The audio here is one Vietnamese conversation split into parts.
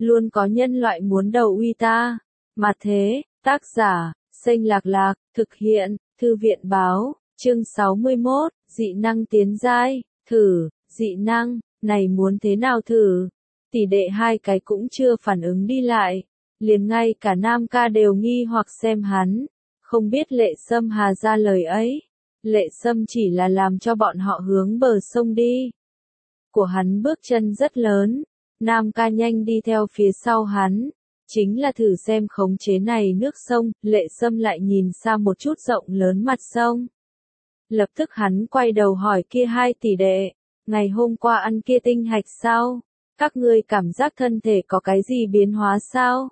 luôn có nhân loại muốn đầu uy ta. Mà thế, tác giả, Xanh Lạc Lạc, thực hiện, Thư viện báo, chương 61, dị năng tiến giai, thử, dị năng, này muốn thế nào thử? Tỷ đệ hai cái cũng chưa phản ứng đi lại, liền ngay cả Nam Ca đều nghi hoặc xem hắn, không biết Lệ Sâm hà ra lời ấy. Lệ Sâm chỉ là làm cho bọn họ hướng bờ sông đi. Của hắn bước chân rất lớn, Nam Ca nhanh đi theo phía sau hắn, chính là thử xem khống chế này nước sông. Lệ Sâm lại nhìn sang một chút rộng lớn mặt sông. Lập tức hắn quay đầu hỏi kia hai tỷ đệ, ngày hôm qua ăn kia tinh hạch sao? Các ngươi cảm giác thân thể có cái gì biến hóa sao?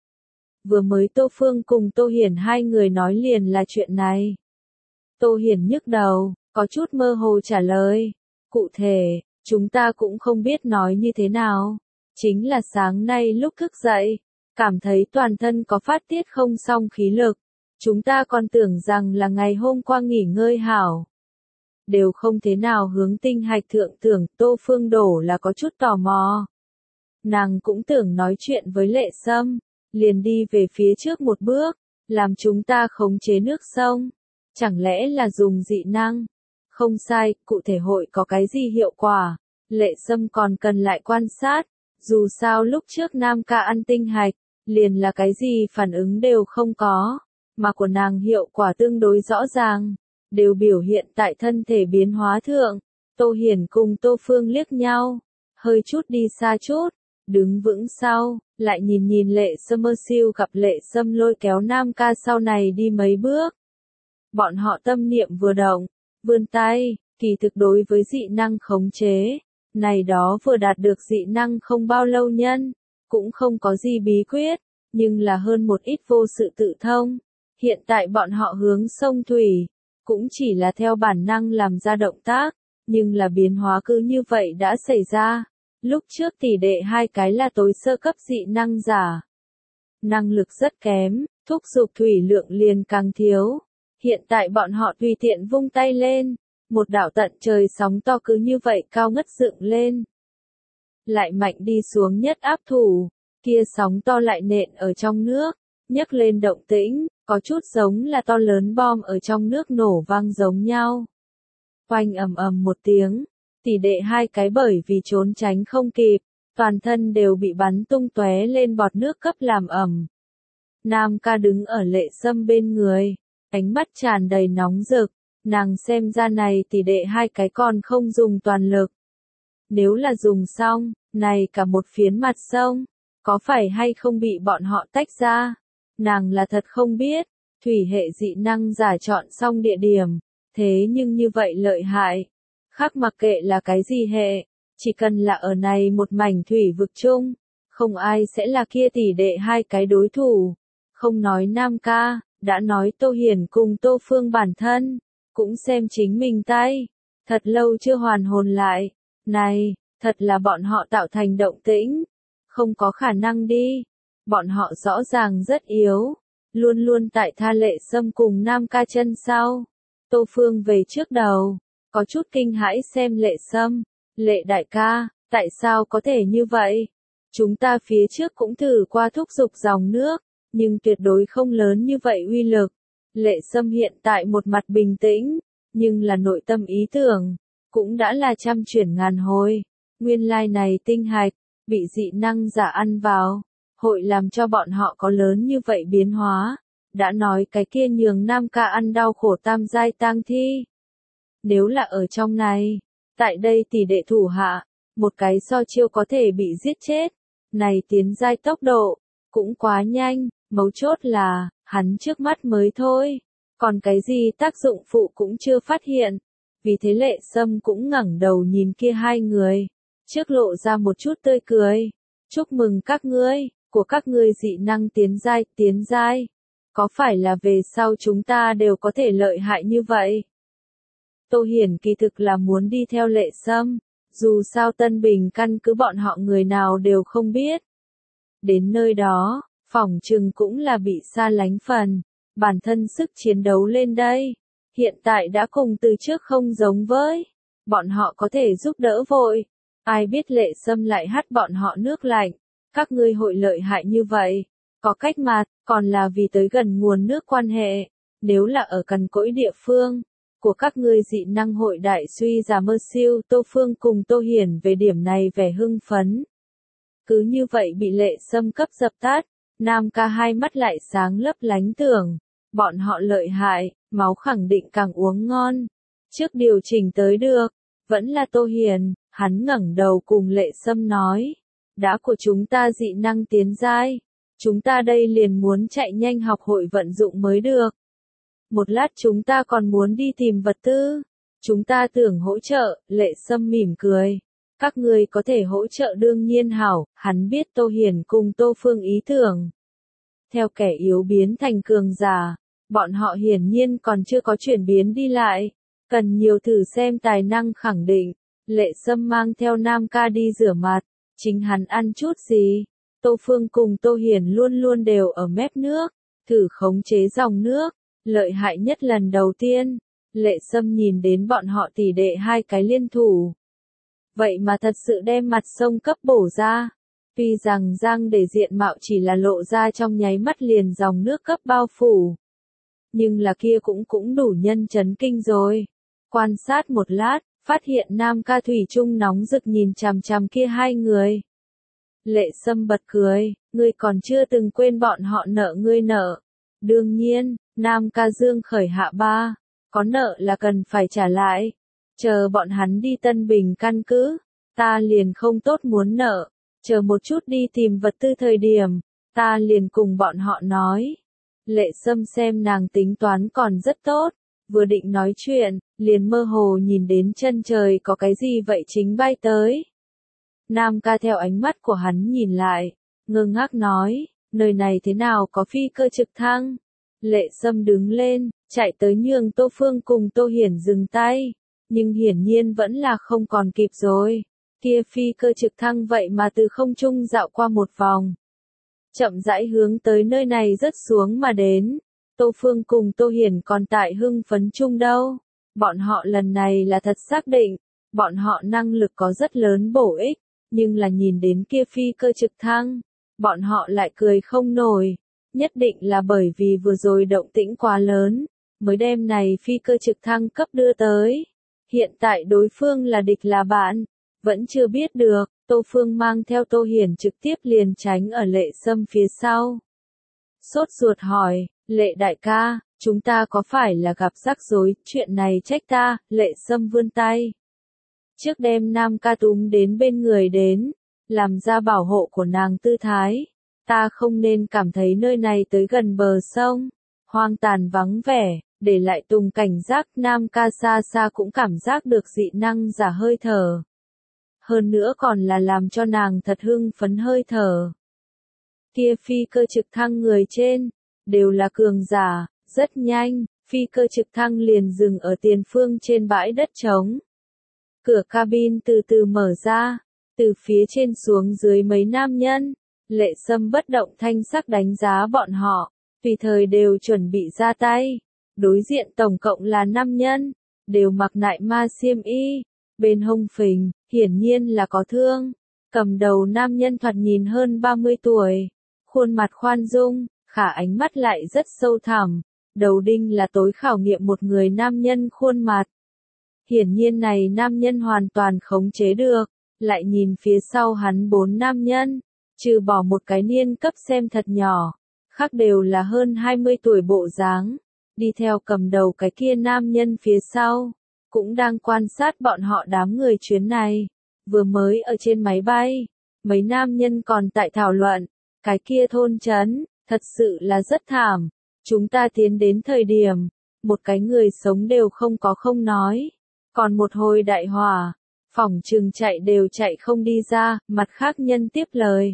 Vừa mới Tô Phương cùng Tô Hiển hai người nói liền là chuyện này. Tô Hiển nhức đầu, có chút mơ hồ trả lời. Cụ thể, chúng ta cũng không biết nói như thế nào. Chính là sáng nay lúc thức dậy, cảm thấy toàn thân có phát tiết không xong khí lực. Chúng ta còn tưởng rằng là ngày hôm qua nghỉ ngơi hảo. Đều không thế nào hướng tinh hạch thượng tưởng. Tô Phương đổ là có chút tò mò. Nàng cũng tưởng nói chuyện với Lệ Sâm, liền đi về phía trước một bước, làm chúng ta khống chế nước sông. Chẳng lẽ là dùng dị năng? Không sai, cụ thể hội có cái gì hiệu quả? Lệ Sâm còn cần lại quan sát, dù sao lúc trước Nam Ca ăn tinh hạch, liền là cái gì phản ứng đều không có, mà của nàng hiệu quả tương đối rõ ràng, đều biểu hiện tại thân thể biến hóa thượng. Tô Hiển cùng Tô Phương liếc nhau, hơi chút đi xa chút, đứng vững sau, lại nhìn nhìn Lệ Sâm mơ siêu gặp Lệ Sâm lôi kéo Nam Ca sau này đi mấy bước. Bọn họ tâm niệm vừa động, vươn tay, kỳ thực đối với dị năng khống chế, này đó vừa đạt được dị năng không bao lâu nhân, cũng không có gì bí quyết, nhưng là hơn một ít vô sự tự thông. Hiện tại bọn họ hướng sông thủy, cũng chỉ là theo bản năng làm ra động tác, nhưng là biến hóa cứ như vậy đã xảy ra. Lúc trước tỷ đệ hai cái là tối sơ cấp dị năng giả. Năng lực rất kém, thúc giục thủy lượng liền càng thiếu. Hiện tại bọn họ tùy tiện vung tay lên, một đảo tận trời sóng to cứ như vậy cao ngất dựng lên. Lại mạnh đi xuống nhất áp thủ, kia sóng to lại nện ở trong nước, nhấc lên động tĩnh, có chút giống là to lớn bom ở trong nước nổ vang giống nhau. Oanh ầm ầm một tiếng, tỷ đệ hai cái bởi vì trốn tránh không kịp, toàn thân đều bị bắn tung tóe lên bọt nước cấp làm ẩm. Nam Ca đứng ở Lệ Sâm bên người, ánh mắt tràn đầy nóng rực, nàng xem ra này tỷ đệ hai cái còn không dùng toàn lực. Nếu là dùng xong, này cả một phiến mặt sông, có phải hay không bị bọn họ tách ra? Nàng là thật không biết, thủy hệ dị năng giả chọn xong địa điểm, thế nhưng như vậy lợi hại. Khác mặc kệ là cái gì hệ, chỉ cần là ở này một mảnh thủy vực chung, không ai sẽ là kia tỷ đệ hai cái đối thủ. Không nói Nam Ca, đã nói Tô Hiển cùng Tô Phương bản thân, cũng xem chính mình tay, thật lâu chưa hoàn hồn lại. Này, thật là bọn họ tạo thành động tĩnh, không có khả năng đi. Bọn họ rõ ràng rất yếu, luôn luôn tại tha Lệ Sâm cùng Nam Ca chân sau. Tô Phương về trước đầu, có chút kinh hãi xem Lệ Sâm. Lệ đại ca, tại sao có thể như vậy? Chúng ta phía trước cũng thử qua thúc giục dòng nước, nhưng tuyệt đối không lớn như vậy uy lực. Lệ Sâm hiện tại một mặt bình tĩnh, nhưng là nội tâm ý tưởng, cũng đã là trăm chuyển ngàn hồi. Nguyên lai này tinh hạch, bị dị năng giả ăn vào, hội làm cho bọn họ có lớn như vậy biến hóa. Đã nói cái kia nhường Nam Ca ăn đau khổ tam giai tang thi. Nếu là ở trong này, tại đây tỷ đệ thủ hạ, một cái so chiêu có thể bị giết chết. Này tiến giai tốc độ, cũng quá nhanh, mấu chốt là, hắn trước mắt mới thôi. Còn cái gì tác dụng phụ cũng chưa phát hiện. Vì thế Lệ Sâm cũng ngẩng đầu nhìn kia hai người, trước lộ ra một chút tươi cười. Chúc mừng các ngươi, của các ngươi dị năng tiến giai. Có phải là về sau chúng ta đều có thể lợi hại như vậy? Tô Hiển kỳ thực là muốn đi theo Lệ Sâm, dù sao Tân Bình căn cứ bọn họ người nào đều không biết. Đến nơi đó, phỏng chừng cũng là bị xa lánh phần, bản thân sức chiến đấu lên đây. Hiện tại đã cùng từ trước không giống với, bọn họ có thể giúp đỡ vội. Ai biết Lệ Sâm lại hắt bọn họ nước lạnh, Các ngươi hội lợi hại như vậy, có cách mà, còn là vì tới gần nguồn nước quan hệ, nếu là ở cằn cỗi địa phương của các ngươi dị năng hội đại suy giảm mơ siêu. Tô Phương cùng Tô Hiển về điểm này vẻ hưng phấn. Cứ như vậy bị Lệ Sâm cấp dập tắt, Nam Ca hai mắt lại sáng lấp lánh tưởng, bọn họ lợi hại, máu khẳng định càng uống ngon. Trước điều chỉnh tới được, vẫn là Tô Hiển, hắn ngẩng đầu cùng Lệ Sâm nói, đã của chúng ta dị năng tiến giai, chúng ta đây liền muốn chạy nhanh học hội vận dụng mới được. Một lát chúng ta còn muốn đi tìm vật tư, chúng ta tưởng hỗ trợ. Lệ Sâm mỉm cười, các ngươi có thể hỗ trợ đương nhiên hảo. Hắn biết Tô Hiển cùng Tô Phương ý tưởng, theo kẻ yếu biến thành cường giả, bọn họ hiển nhiên còn chưa có chuyển biến đi lại, cần nhiều thử xem tài năng khẳng định. Lệ Sâm mang theo Nam Ca đi rửa mặt, chính hắn ăn chút gì. Tô Phương cùng Tô Hiển luôn luôn đều ở mép nước, thử khống chế dòng nước, lợi hại nhất lần đầu tiên. Lệ Sâm nhìn đến bọn họ tỷ đệ hai cái liên thủ, vậy mà thật sự đem mặt sông cấp bổ ra. Tuy rằng Giang để diện mạo chỉ là lộ ra trong nháy mắt liền dòng nước cấp bao phủ, nhưng là kia cũng đủ nhân chấn kinh rồi. Quan sát một lát, phát hiện Nam Ca thủy chung nóng rực nhìn chằm chằm kia hai người. Lệ Sâm bật cười, ngươi còn chưa từng quên bọn họ nợ ngươi nợ. Đương nhiên, Nam Ca dương khởi hạ ba, có nợ là cần phải trả lại. Chờ bọn hắn đi Tân Bình căn cứ, ta liền không tốt muốn nợ. Chờ một chút đi tìm vật tư thời điểm, ta liền cùng bọn họ nói. Lệ Sâm xem nàng tính toán còn rất tốt, vừa định nói chuyện, liền mơ hồ nhìn đến chân trời có cái gì vậy chính bay tới. Nam Ca theo ánh mắt của hắn nhìn lại, ngơ ngác nói, nơi này thế nào có phi cơ trực thăng. Lệ Sâm đứng lên, chạy tới nhường Tô Phương cùng Tô Hiển dừng tay, nhưng hiển nhiên vẫn là không còn kịp rồi. Kia phi cơ trực thăng vậy mà từ không trung dạo qua một vòng, chậm rãi hướng tới nơi này rớt xuống mà đến. Tô Phương cùng Tô Hiển còn tại hưng phấn chung đâu. Bọn họ lần này là thật xác định, bọn họ năng lực có rất lớn bổ ích, nhưng là nhìn đến kia phi cơ trực thăng, bọn họ lại cười không nổi. Nhất định là bởi vì vừa rồi động tĩnh quá lớn, mới đem này phi cơ trực thăng cấp đưa tới. Hiện tại đối phương là địch là bạn, vẫn chưa biết được. Tô Phương mang theo Tô Hiển trực tiếp liền tránh ở Lệ Sâm phía sau. Sốt ruột hỏi, Lệ đại ca, chúng ta có phải là gặp rắc rối, chuyện này trách ta. Lệ Sâm vươn tay, trước đem Nam Ca túm đến bên người đến, làm ra bảo hộ của nàng tư thái. Ta không nên cảm thấy nơi này tới gần bờ sông, hoang tàn vắng vẻ, để lại Tùng cảnh giác. Nam Ca xa xa cũng cảm giác được dị năng giả hơi thở. Hơn nữa còn là làm cho nàng thật hưng phấn hơi thở. Kia phi cơ trực thăng người trên, đều là cường giả, rất nhanh, phi cơ trực thăng liền dừng ở tiền phương trên bãi đất trống. Cửa cabin từ từ mở ra, từ phía trên xuống dưới mấy nam nhân. Lệ Sâm bất động thanh sắc đánh giá bọn họ, tùy thời đều chuẩn bị ra tay. Đối diện tổng cộng là 5 nhân, đều mặc nại ma xiêm y, bên hông phình, hiển nhiên là có thương. Cầm đầu nam nhân thoạt nhìn hơn 30 tuổi, khuôn mặt khoan dung, khả ánh mắt lại rất sâu thẳm. Đầu đinh là tối khảo nghiệm một người nam nhân khuôn mặt. Hiển nhiên này nam nhân hoàn toàn khống chế được. Lại nhìn phía sau hắn 4 nam nhân, trừ bỏ một cái niên cấp xem thật nhỏ, khác đều là hơn 20 tuổi bộ dáng. Đi theo cầm đầu cái kia nam nhân phía sau, cũng đang quan sát bọn họ đám người chuyến này. Vừa mới ở trên máy bay, mấy nam nhân còn tại thảo luận, cái kia thôn trấn, thật sự là rất thảm. Chúng ta tiến đến thời điểm, một cái người sống đều không có không nói. Còn một hồi đại hỏa, phỏng chừng chạy đều chạy không đi ra. Mặt khác nhân tiếp lời,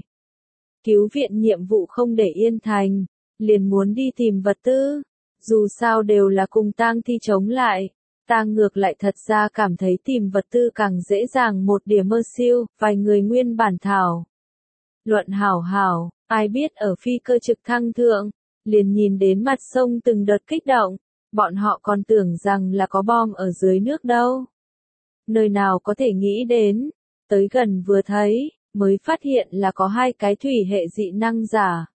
cứu viện nhiệm vụ không để yên thành, liền muốn đi tìm vật tư. Dù sao đều là cùng tang thi chống lại, ta ngược lại thật ra cảm thấy tìm vật tư càng dễ dàng một điểm mơ siêu. Vài người nguyên bản thảo luận hảo hảo, ai biết ở phi cơ trực thăng thượng, liền nhìn đến mặt sông từng đợt kích động, bọn họ còn tưởng rằng là có bom ở dưới nước đâu. Nơi nào có thể nghĩ đến, tới gần vừa thấy, mới phát hiện là có 2 cái thủy hệ dị năng giả.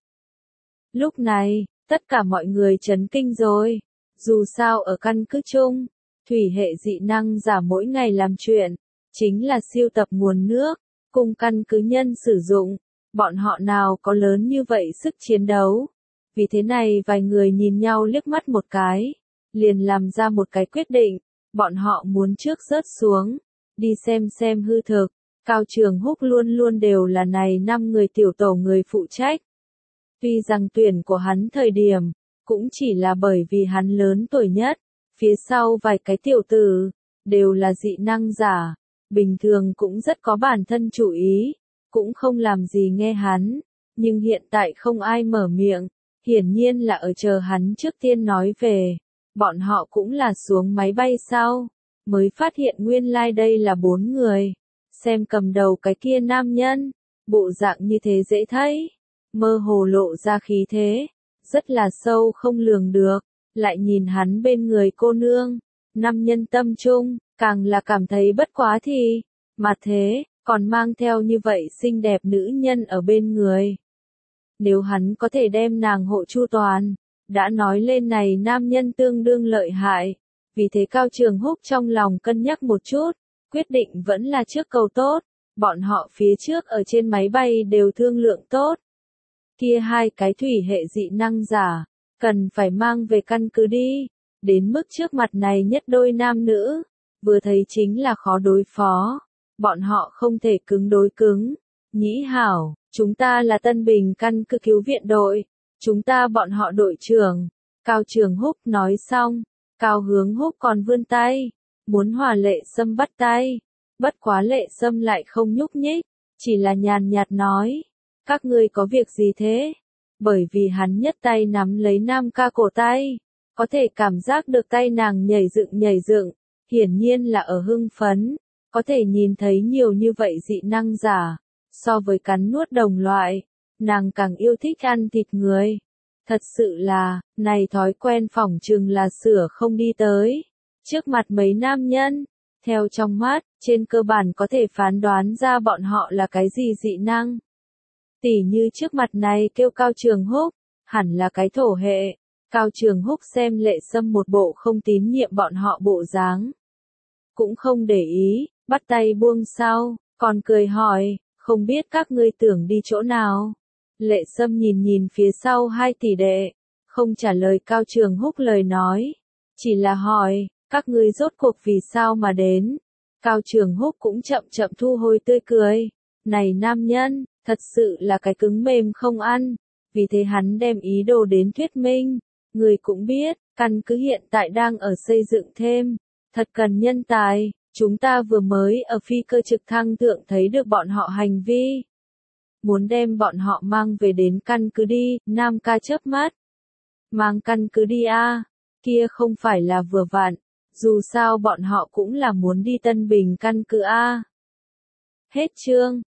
Lúc này, tất cả mọi người chấn kinh rồi. Dù sao ở căn cứ chung, thủy hệ dị năng giả mỗi ngày làm chuyện, chính là siêu tập nguồn nước, cùng căn cứ nhân sử dụng. Bọn họ nào có lớn như vậy sức chiến đấu. Vì thế này vài người nhìn nhau liếc mắt một cái, liền làm ra một cái quyết định. Bọn họ muốn trước rớt xuống, đi xem hư thực. Cao Trường Húc luôn luôn đều là này 5 người tiểu tổ người phụ trách. Tuy rằng tuyển của hắn thời điểm, cũng chỉ là bởi vì hắn lớn tuổi nhất, phía sau vài cái tiểu tử, đều là dị năng giả, bình thường cũng rất có bản thân chủ ý, cũng không làm gì nghe hắn, nhưng hiện tại không ai mở miệng, hiển nhiên là ở chờ hắn trước tiên nói về, bọn họ cũng là xuống máy bay sau, mới phát hiện nguyên lai đây là 4 người, xem cầm đầu cái kia nam nhân, bộ dạng như thế dễ thấy, mơ hồ lộ ra khí thế, rất là sâu không lường được, lại nhìn hắn bên người cô nương, năm nhân tâm trung, càng là cảm thấy bất quá thì, mà thế, còn mang theo như vậy xinh đẹp nữ nhân ở bên người. Nếu hắn có thể đem nàng hộ chu toàn, đã nói lên này nam nhân tương đương lợi hại, vì thế Cao Trường Húc trong lòng cân nhắc một chút, quyết định vẫn là trước cầu tốt, bọn họ phía trước ở trên máy bay đều thương lượng tốt. Kia 2 cái thủy hệ dị năng giả, cần phải mang về căn cứ đi, đến mức trước mặt này nhất đôi nam nữ, vừa thấy chính là khó đối phó, bọn họ không thể cứng đối cứng. Nhĩ hảo, chúng ta là Tân Bình căn cứ cứu viện đội, chúng ta bọn họ đội trưởng. Cao Trường Húc nói xong, Cao Hướng Húc còn vươn tay, muốn hòa Lệ Sâm bắt tay, bất quá Lệ Sâm lại không nhúc nhích, chỉ là nhàn nhạt nói, các ngươi có việc gì thế? Bởi vì hắn nhất tay nắm lấy Nam Ca cổ tay, có thể cảm giác được tay nàng nhảy dựng, hiển nhiên là ở hưng phấn, có thể nhìn thấy nhiều như vậy dị năng giả, so với cắn nuốt đồng loại, nàng càng yêu thích ăn thịt người. Thật sự là, này thói quen phỏng chừng là sửa không đi tới. Trước mặt mấy nam nhân, theo trong mắt, trên cơ bản có thể phán đoán ra bọn họ là cái gì dị năng. Tỉ như trước mặt này kêu Cao Trường Húc, hẳn là cái thổ hệ. Cao Trường Húc xem Lệ Sâm một bộ không tín nhiệm bọn họ bộ dáng, cũng không để ý, bắt tay buông sau, còn cười hỏi, không biết các ngươi tưởng đi chỗ nào. Lệ Sâm nhìn phía sau 2 tỷ đệ, không trả lời Cao Trường Húc lời nói, chỉ là hỏi, các ngươi rốt cuộc vì sao mà đến. Cao Trường Húc cũng chậm thu hồi tươi cười, này nam nhân, thật sự là cái cứng mềm không ăn, vì thế hắn đem ý đồ đến thuyết minh, người cũng biết, căn cứ hiện tại đang ở xây dựng thêm, thật cần nhân tài, chúng ta vừa mới ở phi cơ trực thăng thượng thấy được bọn họ hành vi. Muốn đem bọn họ mang về đến căn cứ đi, Nam Ca chớp mắt. Mang căn cứ đi a, kia không phải là vừa vặn, dù sao bọn họ cũng là muốn đi Tân Bình căn cứ a. Hết chương.